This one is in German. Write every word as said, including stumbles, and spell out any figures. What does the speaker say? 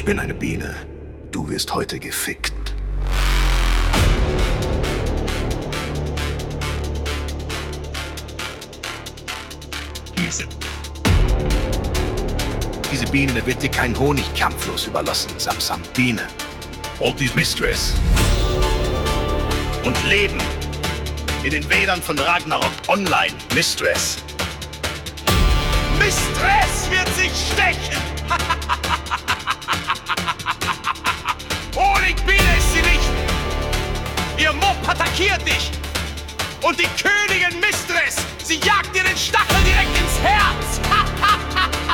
Ich bin eine Biene. Du wirst heute gefickt. Diese. Diese Biene wird dir kein Honig kampflos überlassen, Samsam. Biene. Und die Mistress. Und leben in den Wäldern von Ragnarok online, Mistress. Mistress wird sich stechen! Honigbiene ist sie nicht! Ihr Mob attackiert dich! Und die Königin Mistress, sie jagt dir den Stachel direkt ins Herz!